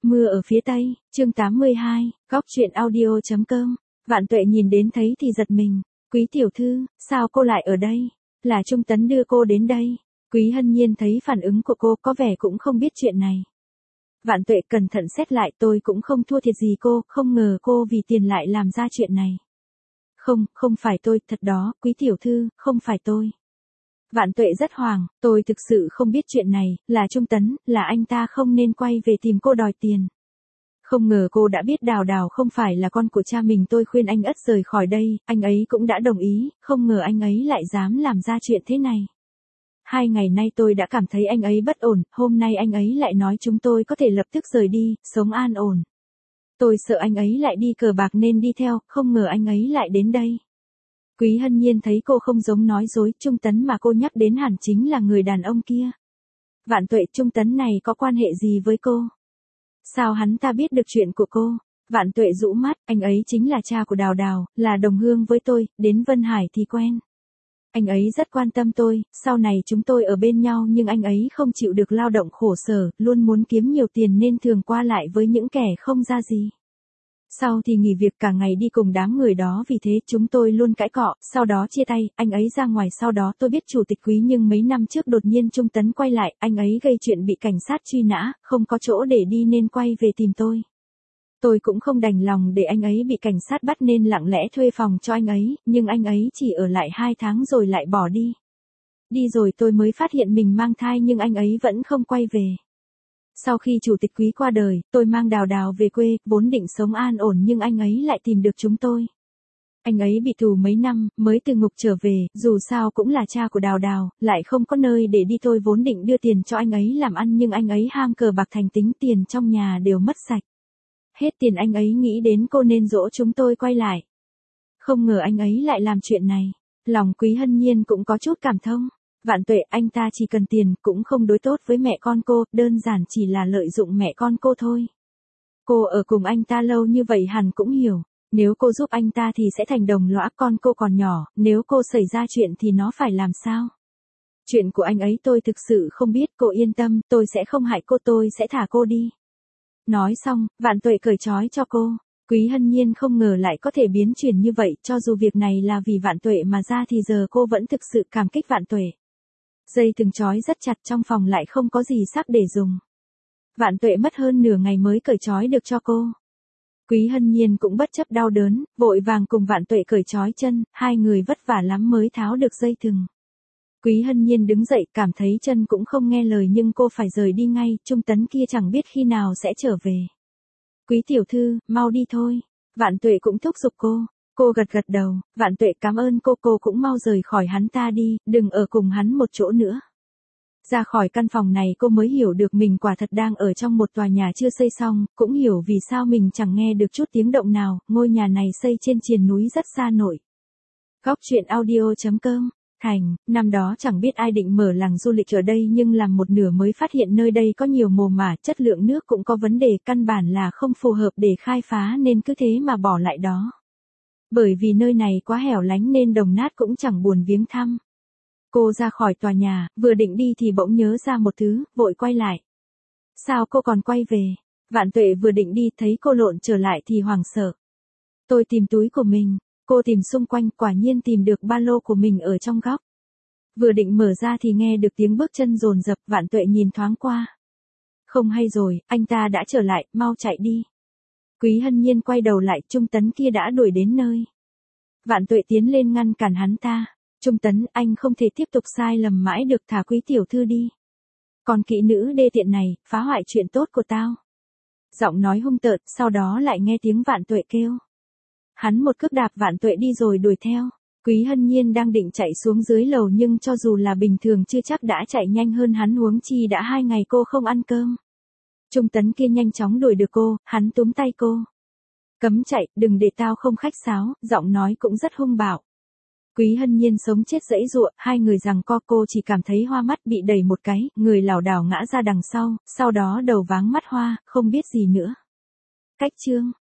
Mưa ở phía tây, chương 82, góc truyện audio.com. Vạn Tuệ nhìn đến thấy thì giật mình. Quý tiểu thư, sao cô lại ở đây? Là Trung Tấn đưa cô đến đây. Quý Hân Nhiên thấy phản ứng của cô có vẻ cũng không biết chuyện này. Vạn Tuệ cẩn thận xét lại, tôi cũng không thua thiệt gì cô, không ngờ cô vì tiền lại làm ra chuyện này. Không phải tôi, thật đó, quý tiểu thư, không phải tôi. Vạn Tuệ rất hoảng, tôi thực sự không biết chuyện này, là Trung Tấn, là anh ta không nên quay về tìm cô đòi tiền. Không ngờ cô đã biết Đào Đào không phải là con của cha mình, tôi khuyên anh ất rời khỏi đây, anh ấy cũng đã đồng ý, không ngờ anh ấy lại dám làm ra chuyện thế này. 2 ngày nay tôi đã cảm thấy anh ấy bất ổn, hôm nay anh ấy lại nói chúng tôi có thể lập tức rời đi, sống an ổn. Tôi sợ anh ấy lại đi cờ bạc nên đi theo, không ngờ anh ấy lại đến đây. Quý Hân Nhiên thấy cô không giống nói dối, Trung Tấn mà cô nhắc đến hẳn chính là người đàn ông kia. Vạn Tuệ, Trung Tấn này có quan hệ gì với cô? Sao hắn ta biết được chuyện của cô? Vạn Tuệ rũ mắt, anh ấy chính là cha của Đào Đào, là đồng hương với tôi, đến Vân Hải thì quen. Anh ấy rất quan tâm tôi, sau này chúng tôi ở bên nhau nhưng anh ấy không chịu được lao động khổ sở, luôn muốn kiếm nhiều tiền nên thường qua lại với những kẻ không ra gì. Sau thì nghỉ việc cả ngày đi cùng đám người đó, vì thế chúng tôi luôn cãi cọ, sau đó chia tay, anh ấy ra ngoài, sau đó tôi biết chủ tịch Quý, nhưng mấy năm trước đột nhiên Trung Tấn quay lại, anh ấy gây chuyện bị cảnh sát truy nã, không có chỗ để đi nên quay về tìm tôi. Tôi cũng không đành lòng để anh ấy bị cảnh sát bắt nên lặng lẽ thuê phòng cho anh ấy, nhưng anh ấy chỉ ở lại 2 tháng rồi lại bỏ đi. Đi rồi tôi mới phát hiện mình mang thai nhưng anh ấy vẫn không quay về. Sau khi chủ tịch Quý qua đời, tôi mang Đào Đào về quê, vốn định sống an ổn nhưng anh ấy lại tìm được chúng tôi. Anh ấy bị tù mấy năm, mới từ ngục trở về, dù sao cũng là cha của Đào Đào, lại không có nơi để đi, tôi vốn định đưa tiền cho anh ấy làm ăn nhưng anh ấy ham cờ bạc thành tính, tiền trong nhà đều mất sạch. Hết tiền anh ấy nghĩ đến cô nên dỗ chúng tôi quay lại. Không ngờ anh ấy lại làm chuyện này. Lòng Quý Hân Nhiên cũng có chút cảm thông. Vạn Tuệ, anh ta chỉ cần tiền, cũng không đối tốt với mẹ con cô, đơn giản chỉ là lợi dụng mẹ con cô thôi. Cô ở cùng anh ta lâu như vậy hẳn cũng hiểu, nếu cô giúp anh ta thì sẽ thành đồng lõa, con cô còn nhỏ, nếu cô xảy ra chuyện thì nó phải làm sao? Chuyện của anh ấy tôi thực sự không biết, cô yên tâm, tôi sẽ không hại cô, tôi sẽ thả cô đi. Nói xong, Vạn Tuệ cởi trói cho cô. Quý Hân Nhiên không ngờ lại có thể biến chuyển như vậy, cho dù việc này là vì Vạn Tuệ mà ra thì giờ cô vẫn thực sự cảm kích Vạn Tuệ. Dây thừng trói rất chặt, trong phòng lại không có gì sắp để dùng. Vạn Tuệ mất hơn nửa ngày mới cởi trói được cho cô. Quý Hân Nhiên cũng bất chấp đau đớn, vội vàng cùng Vạn Tuệ cởi trói chân, hai người vất vả lắm mới tháo được dây thừng. Quý Hân Nhiên đứng dậy, cảm thấy chân cũng không nghe lời nhưng cô phải rời đi ngay, Trung Tấn kia chẳng biết khi nào sẽ trở về. Quý tiểu thư, mau đi thôi. Vạn Tuệ cũng thúc giục cô. Cô gật gật đầu, Vạn Tuệ cảm ơn cô cũng mau rời khỏi hắn ta đi, đừng ở cùng hắn một chỗ nữa. Ra khỏi căn phòng này cô mới hiểu được mình quả thật đang ở trong một tòa nhà chưa xây xong, cũng hiểu vì sao mình chẳng nghe được chút tiếng động nào, ngôi nhà này xây trên triền núi rất xa nổi. Góc truyện audio.com. Thành, năm đó chẳng biết ai định mở làng du lịch ở đây nhưng làm một nửa mới phát hiện nơi đây có nhiều mồ mả, chất lượng nước cũng có vấn đề, căn bản là không phù hợp để khai phá nên cứ thế mà bỏ lại đó. Bởi vì nơi này quá hẻo lánh nên đồng nát cũng chẳng buồn viếng thăm. Cô ra khỏi tòa nhà, vừa định đi thì bỗng nhớ ra một thứ, vội quay lại. Sao cô còn quay về? Vạn Tuệ vừa định đi thấy cô lộn trở lại thì hoảng sợ. Tôi tìm túi của mình. Cô tìm xung quanh, quả nhiên tìm được ba lô của mình ở trong góc. Vừa định mở ra thì nghe được tiếng bước chân dồn dập, Vạn Tuệ nhìn thoáng qua. Không hay rồi, anh ta đã trở lại, mau chạy đi. Quý Hân Nhiên quay đầu lại, Trung Tấn kia đã đuổi đến nơi. Vạn Tuệ tiến lên ngăn cản hắn ta. Trung Tấn, anh không thể tiếp tục sai lầm mãi được, thả Quý tiểu thư đi. Còn kỹ nữ đê tiện này, phá hoại chuyện tốt của tao. Giọng nói hung tợn, sau đó lại nghe tiếng Vạn Tuệ kêu. Hắn một cước đạp Vạn Tuệ đi rồi đuổi theo. Quý Hân Nhiên đang định chạy xuống dưới lầu nhưng cho dù là bình thường chưa chắc đã chạy nhanh hơn hắn, huống chi đã 2 ngày cô không ăn cơm. Trung Tấn kia nhanh chóng đuổi được cô, hắn túm tay cô. Cấm chạy, đừng để tao không khách sáo, giọng nói cũng rất hung bạo. Quý Hân Nhiên sống chết giãy giụa, hai người giằng co, cô chỉ cảm thấy hoa mắt, bị đẩy một cái, người lảo đảo ngã ra đằng sau đó đầu váng mắt hoa, không biết gì nữa. Cách chương